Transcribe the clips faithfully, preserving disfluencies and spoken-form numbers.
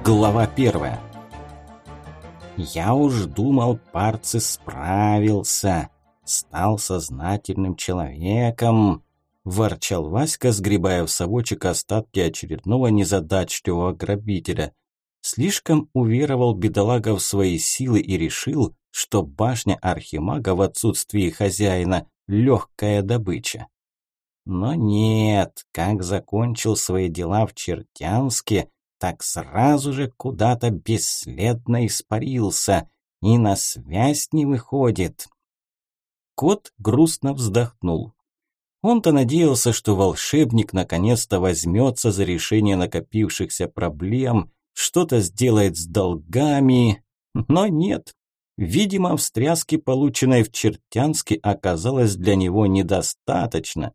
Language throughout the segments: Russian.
Глава первая. Я уж думал, Парци справился, стал сознательным человеком, ворчал Васька, сгребая в совочек остатки очередного незадачливого грабителя. Слишком уверовал бедолага в свои силы и решил, что башня архимага в отсутствии хозяина – легкая добыча. Но нет, как закончил свои дела в Чертянске, так сразу же куда-то бесследно испарился и на связь не выходит. Кот грустно вздохнул. Он-то надеялся, что волшебник наконец-то возьмется за решение накопившихся проблем, что-то сделает с долгами, но нет. Видимо, встряски, полученной в Чертянске, оказалось для него недостаточно.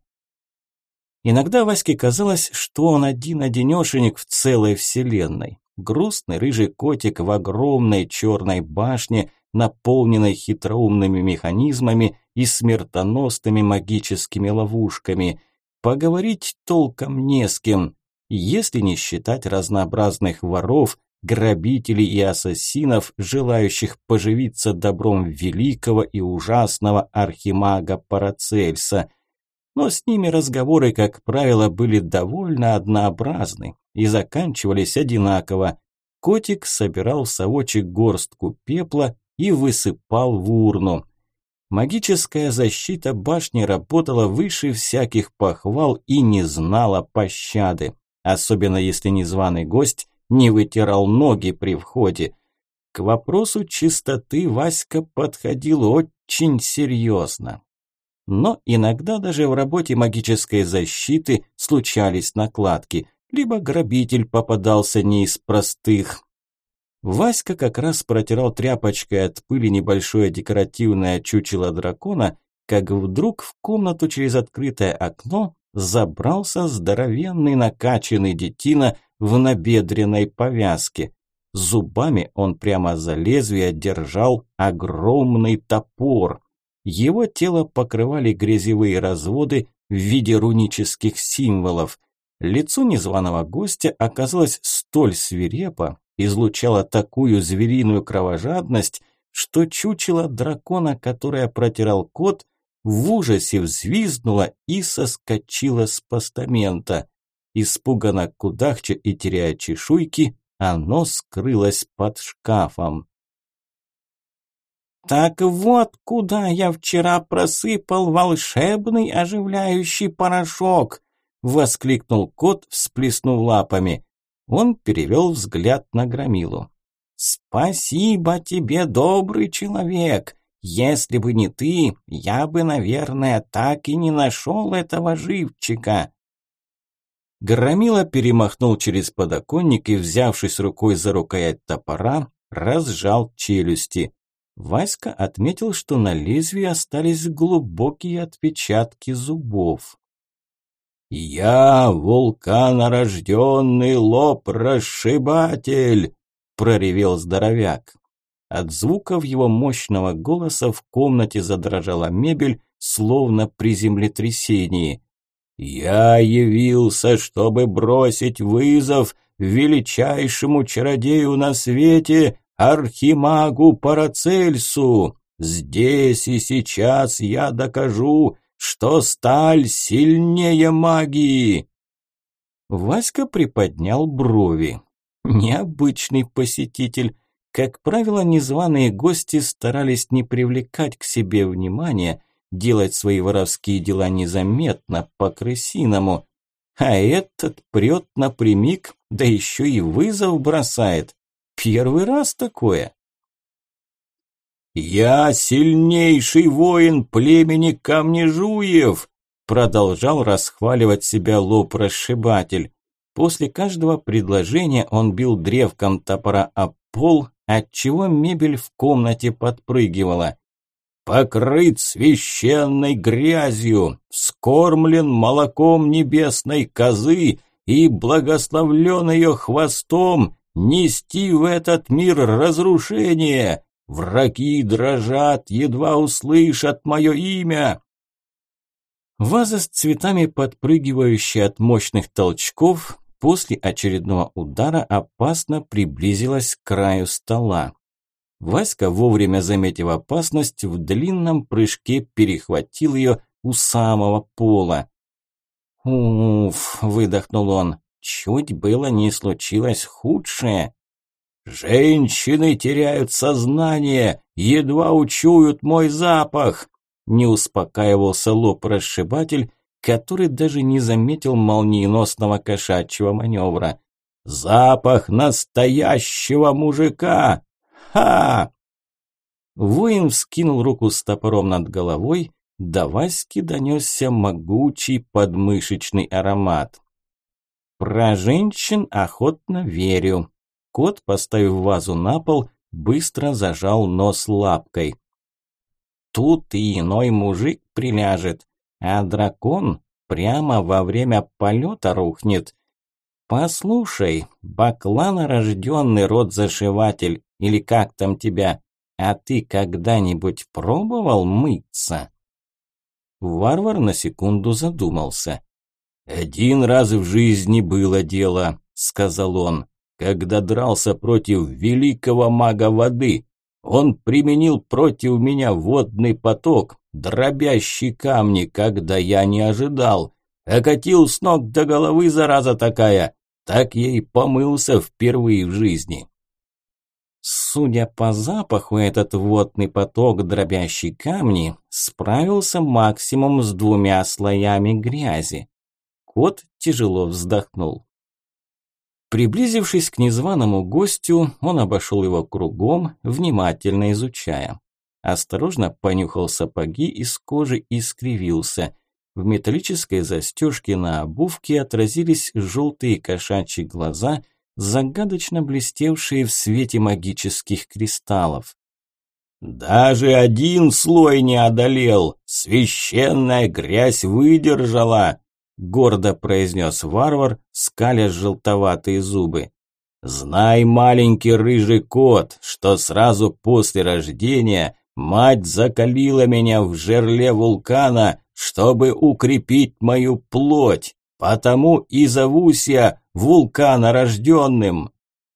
Иногда Ваське казалось, что он один-одинешенек в целой вселенной. Грустный рыжий котик в огромной черной башне, наполненной хитроумными механизмами и смертоносными магическими ловушками. Поговорить толком не с кем, если не считать разнообразных воров, грабителей и ассасинов, желающих поживиться добром великого и ужасного архимага Парацельса. Но с ними разговоры, как правило, были довольно однообразны и заканчивались одинаково. Котик собирал в совочек горстку пепла и высыпал в урну. Магическая защита башни работала выше всяких похвал и не знала пощады, особенно если незваный гость не вытирал ноги при входе. К вопросу чистоты Васька подходил очень серьезно. Но иногда даже в работе магической защиты случались накладки, либо грабитель попадался не из простых. Васька как раз протирал тряпочкой от пыли небольшое декоративное чучело дракона, как вдруг в комнату через открытое окно забрался здоровенный накачанный детина в набедренной повязке. Зубами он прямо за лезвие держал огромный топор. Его тело покрывали грязевые разводы в виде рунических символов. Лицо незваного гостя оказалось столь свирепо, излучало такую звериную кровожадность, что чучело дракона, которое протирал кот, в ужасе взвизгнуло и соскочило с постамента. Испуганно кудахча и теряя чешуйки, оно скрылось под шкафом. «Так вот, куда я вчера просыпал волшебный оживляющий порошок!» – воскликнул кот, всплеснув лапами. Он перевел взгляд на Громилу. «Спасибо тебе, добрый человек! Если бы не ты, я бы, наверное, так и не нашел этого живчика!» Громила перемахнул через подоконник и, взявшись рукой за рукоять топора, разжал челюсти. Васька отметил, что на лезвии остались глубокие отпечатки зубов. «Я вулканорожденный лоб-расшибатель!» – проревел здоровяк. От звуков его мощного голоса в комнате задрожала мебель, словно при землетрясении. «Я явился, чтобы бросить вызов величайшему чародею на свете, архимагу Парацельсу. Здесь и сейчас я докажу, что сталь сильнее магии!» Васька приподнял брови. Необычный посетитель. Как правило, незваные гости старались не привлекать к себе внимания, делать свои воровские дела незаметно, по-крысиному. А этот прет напрямик, да еще и вызов бросает. Первый раз такое. «Я сильнейший воин племени Камнежуев», продолжал расхваливать себя лоб-расшибатель. После каждого предложения он бил древком топора об пол, отчего мебель в комнате подпрыгивала. «Покрыт священной грязью, вскормлен молоком небесной козы и благословлен ее хвостом, нести в этот мир разрушение. Враги дрожат, едва услышат мое имя». Ваза с цветами, подпрыгивающая от мощных толчков, после очередного удара опасно приблизилась к краю стола. Васька, вовремя заметив опасность, в длинном прыжке перехватил ее у самого пола. «Уф!» – выдохнул он. «Чуть было не случилось худшее». «Женщины теряют сознание, едва учуют мой запах!» – не успокаивался лоб-расшибатель, который даже не заметил молниеносного кошачьего маневра. «Запах настоящего мужика! Ха!» Воин вскинул руку с топором над головой, до Васьки донесся могучий подмышечный аромат. «Про женщин охотно верю». Кот, поставив вазу на пол, быстро зажал нос лапкой. «Тут и иной мужик приляжет, а дракон прямо во время полета рухнет. Послушай, бакланорожденный род-зашиватель, или как там тебя, а ты когда-нибудь пробовал мыться?» Варвар на секунду задумался. «Один раз в жизни было дело», – сказал он, – «когда дрался против великого мага воды. Он применил против меня водный поток, дробящий камни, когда я не ожидал. Окатил с ног до головы, зараза такая. Так я и помылся впервые в жизни». Судя по запаху, этот водный поток, дробящий камни, справился максимум с двумя слоями грязи. Кот тяжело вздохнул. Приблизившись к незваному гостю, он обошел его кругом, внимательно изучая. Осторожно понюхал сапоги из кожи и скривился. В металлической застежке на обувке отразились желтые кошачьи глаза, загадочно блестевшие в свете магических кристаллов. «Даже один слой не одолел! Священная грязь выдержала!» – гордо произнес варвар, скаля желтоватые зубы. «Знай, маленький рыжий кот, что сразу после рождения мать закалила меня в жерле вулкана, чтобы укрепить мою плоть, потому и зовусь я вулканорожденным».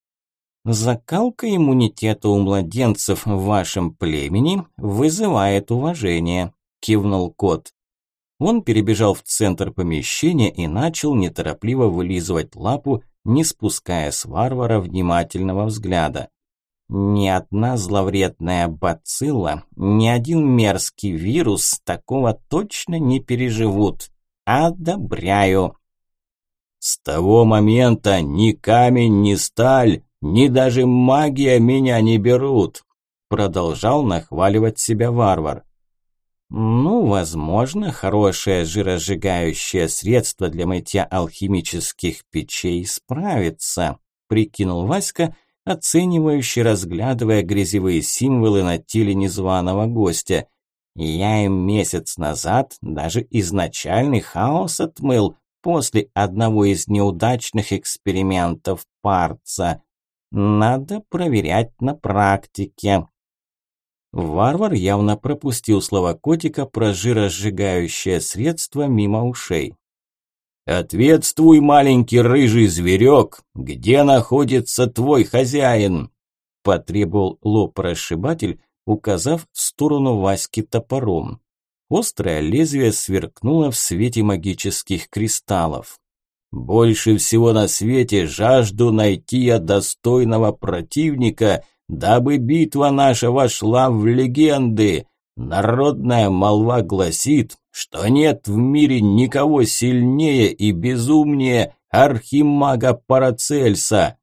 «Закалка иммунитета у младенцев в вашем племени вызывает уважение», – кивнул кот. Он перебежал в центр помещения и начал неторопливо вылизывать лапу, не спуская с варвара внимательного взгляда. Ни одна зловредная бацилла, ни один мерзкий вирус такого точно не переживут. Одобряю. «С того момента ни камень, ни сталь, ни даже магия меня не берут», продолжал нахваливать себя варвар. «Ну, возможно, хорошее жиросжигающее средство для мытья алхимических печей справится», прикинул Васька, оценивающе разглядывая грязевые символы на теле незваного гостя. «Я им месяц назад даже изначальный хаос отмыл после одного из неудачных экспериментов парца. Надо проверять на практике». Варвар явно пропустил слова котика про жиросжигающее средство мимо ушей. «Ответствуй, маленький рыжий зверек, где находится твой хозяин?» – потребовал лоб-расшибатель, указав в сторону Васьки топором. Острое лезвие сверкнуло в свете магических кристаллов. «Больше всего на свете жажду найти я достойного противника, дабы битва наша вошла в легенды. Народная молва гласит, что нет в мире никого сильнее и безумнее архимага Парацельса».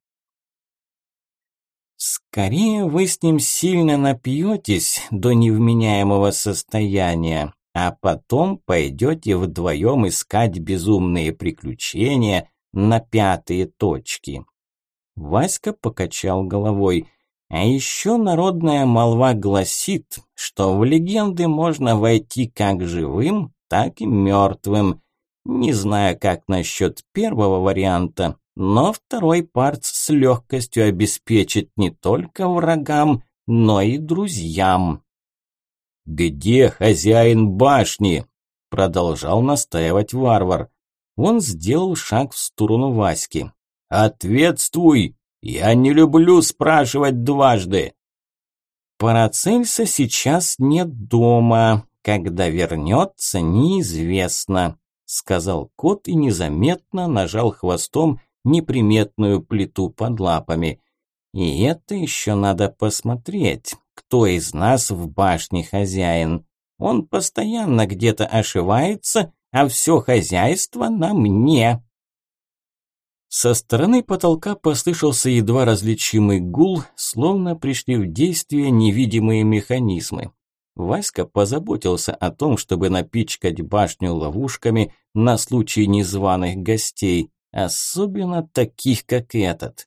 «Скорее вы с ним сильно напьетесь до невменяемого состояния, а потом пойдете вдвоем искать безумные приключения на пятые точки». Васька покачал головой. «А еще народная молва гласит, что в легенды можно войти как живым, так и мертвым. Не знаю, как насчет первого варианта, но второй парц с легкостью обеспечит не только врагам, но и друзьям». «Где хозяин башни?» – продолжал настаивать варвар. Он сделал шаг в сторону Васьки. «Ответствуй! Я не люблю спрашивать дважды!» «Парацельса сейчас нет дома. Когда вернется, неизвестно», – сказал кот и незаметно нажал хвостом неприметную плиту под лапами. «И это еще надо посмотреть, кто из нас в башне хозяин. Он постоянно где-то ошивается, а все хозяйство на мне». Со стороны потолка послышался едва различимый гул, словно пришли в действие невидимые механизмы. Васька позаботился о том, чтобы напичкать башню ловушками на случай незваных гостей, особенно таких, как этот.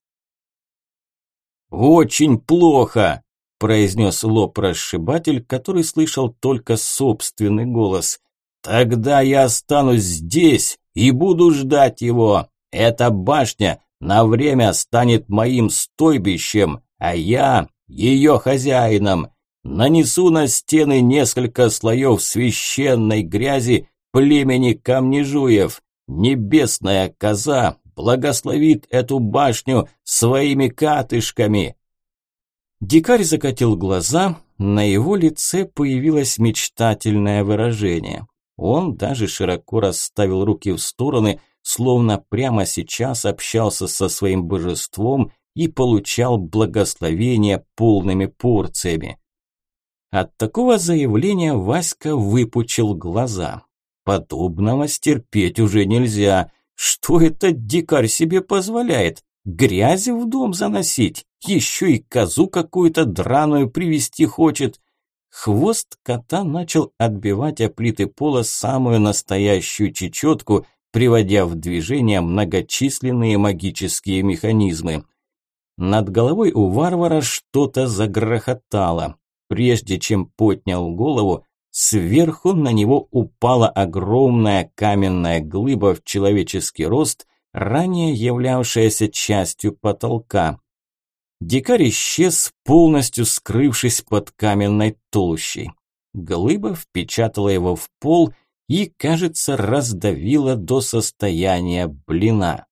«Очень плохо!» – произнес лоб-расшибатель, который слышал только собственный голос. «Тогда я останусь здесь и буду ждать его. Эта башня на время станет моим стойбищем, а я ее хозяином. Нанесу на стены несколько слоев священной грязи племени Камнежуев. Небесная коза благословит эту башню своими катышками». Дикарь закатил глаза, на его лице появилось мечтательное выражение. Он даже широко расставил руки в стороны, словно прямо сейчас общался со своим божеством и получал благословение полными порциями. От такого заявления Васька выпучил глаза. Подобного стерпеть уже нельзя. Что этот дикарь себе позволяет? Грязи в дом заносить? Еще и козу какую-то драную привести хочет. Хвост кота начал отбивать о плиты пола самую настоящую чечетку, приводя в движение многочисленные магические механизмы. Над головой у варвара что-то загрохотало. Прежде чем поднял голову, сверху на него упала огромная каменная глыба в человеческий рост, ранее являвшаяся частью потолка. Дикарь исчез, полностью скрывшись под каменной толщей. Глыба впечатала его в пол и, кажется, раздавила до состояния блина.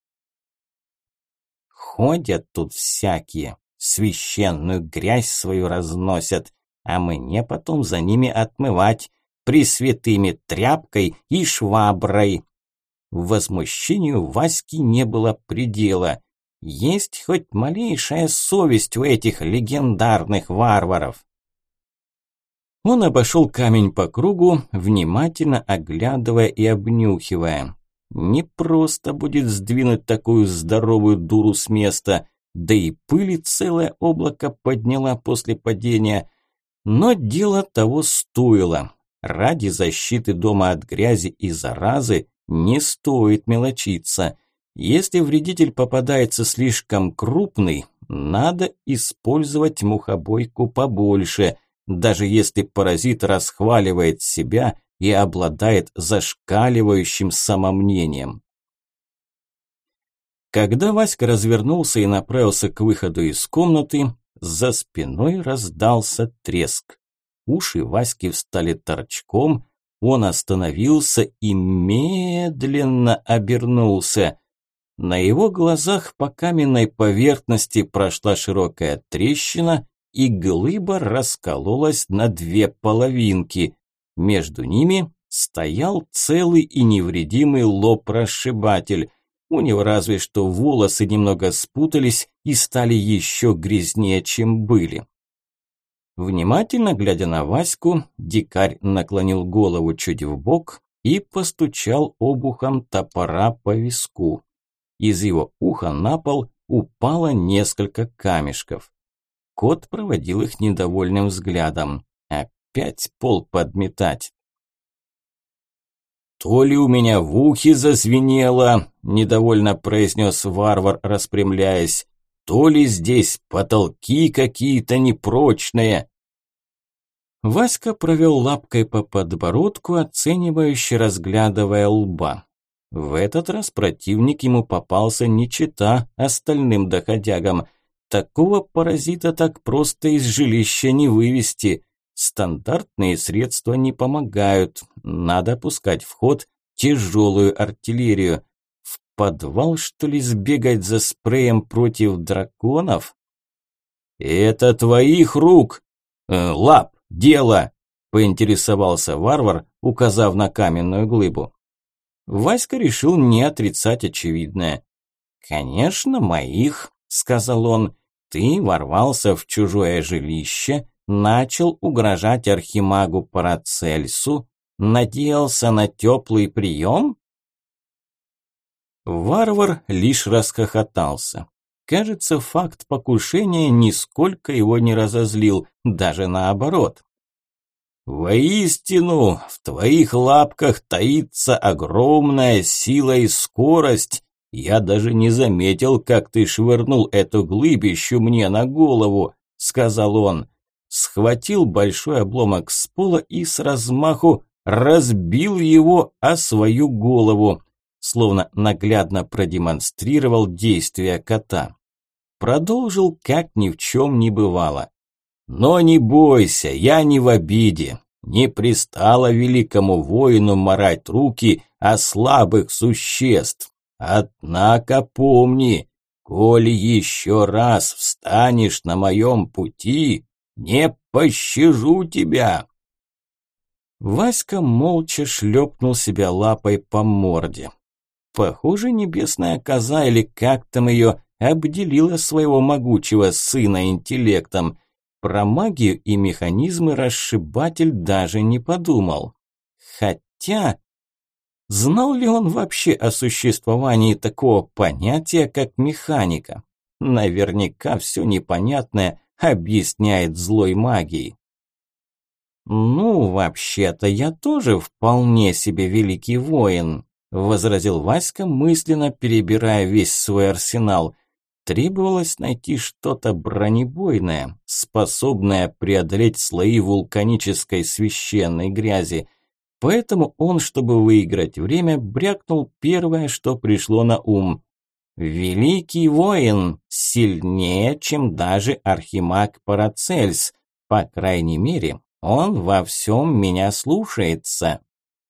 Ходят тут всякие, священную грязь свою разносят, а мне потом за ними отмывать пресвятыми тряпкой и шваброй. Возмущению Васьки не было предела. Есть хоть малейшая совесть у этих легендарных варваров. Он обошел камень по кругу, внимательно оглядывая и обнюхивая. Не просто будет сдвинуть такую здоровую дуру с места, да и пыли целое облако подняла после падения. Но дело того стоило. Ради защиты дома от грязи и заразы не стоит мелочиться. Если вредитель попадается слишком крупный, надо использовать мухобойку побольше, даже если паразит расхваливает себя и обладает зашкаливающим самомнением. Когда Васька развернулся и направился к выходу из комнаты, за спиной раздался треск. Уши Васьки встали торчком, он остановился и медленно обернулся. На его глазах по каменной поверхности прошла широкая трещина, и глыба раскололась на две половинки. Между ними стоял целый и невредимый лоб-расшибатель. У него разве что волосы немного спутались и стали еще грязнее, чем были. Внимательно глядя на Ваську, дикарь наклонил голову чуть вбок и постучал обухом топора по виску. Из его уха на пол упало несколько камешков. Кот проводил их недовольным взглядом. Опять пол подметать. «То ли у меня в ухе зазвенело», – недовольно произнес варвар, распрямляясь, «то ли здесь потолки какие-то непрочные». Васька провел лапкой по подбородку, оценивающе разглядывая лба. В этот раз противник ему попался не чета остальным доходягам. Такого паразита так просто из жилища не вывести. Стандартные средства не помогают. Надо пускать в ход тяжелую артиллерию. В подвал, что ли, сбегать за спреем против драконов? «Это твоих рук! Э, лап, дело!» – поинтересовался варвар, указав на каменную глыбу. Васька решил не отрицать очевидное. «Конечно, моих», – сказал он. «Ты ворвался в чужое жилище, начал угрожать архимагу Парацельсу, надеялся на теплый прием?» Варвар лишь расхохотался. Кажется, факт покушения нисколько его не разозлил, даже наоборот. «Воистину, в твоих лапках таится огромная сила и скорость. Я даже не заметил, как ты швырнул эту глыбищу мне на голову», – сказал он. Схватил большой обломок с пола и с размаху разбил его о свою голову, словно наглядно продемонстрировал действия кота. Продолжил, как ни в чем не бывало. «Но не бойся, я не в обиде. Не пристало великому воину марать руки о слабых существ. Однако помни, коли еще раз встанешь на моем пути, не пощажу тебя». Васька молча шлепнул себя лапой по морде. Похоже, небесная коза, или как там ее, обделила своего могучего сына интеллектом. Про магию и механизмы расшибатель даже не подумал. Хотя, знал ли он вообще о существовании такого понятия, как механика? Наверняка все непонятное объясняет злой магией. «Ну, вообще-то я тоже вполне себе великий воин», – возразил Васька, мысленно перебирая весь свой арсенал. Требовалось найти что-то бронебойное, способное преодолеть слои вулканической священной грязи. Поэтому он, чтобы выиграть время, брякнул первое, что пришло на ум. «Великий воин, сильнее, чем даже архимаг Парацельс. По крайней мере, он во всем меня слушается».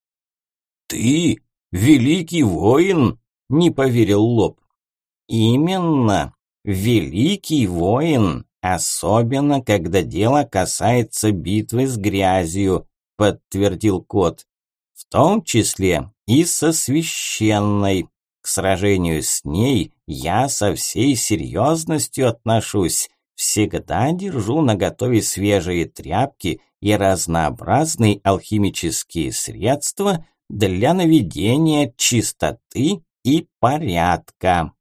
«Ты великий воин?» – не поверил Лоб. «Именно, великий воин, особенно когда дело касается битвы с грязью», – подтвердил кот. «В том числе и со священной. К сражению с ней я со всей серьезностью отношусь. Всегда держу наготове свежие тряпки и разнообразные алхимические средства для наведения чистоты и порядка».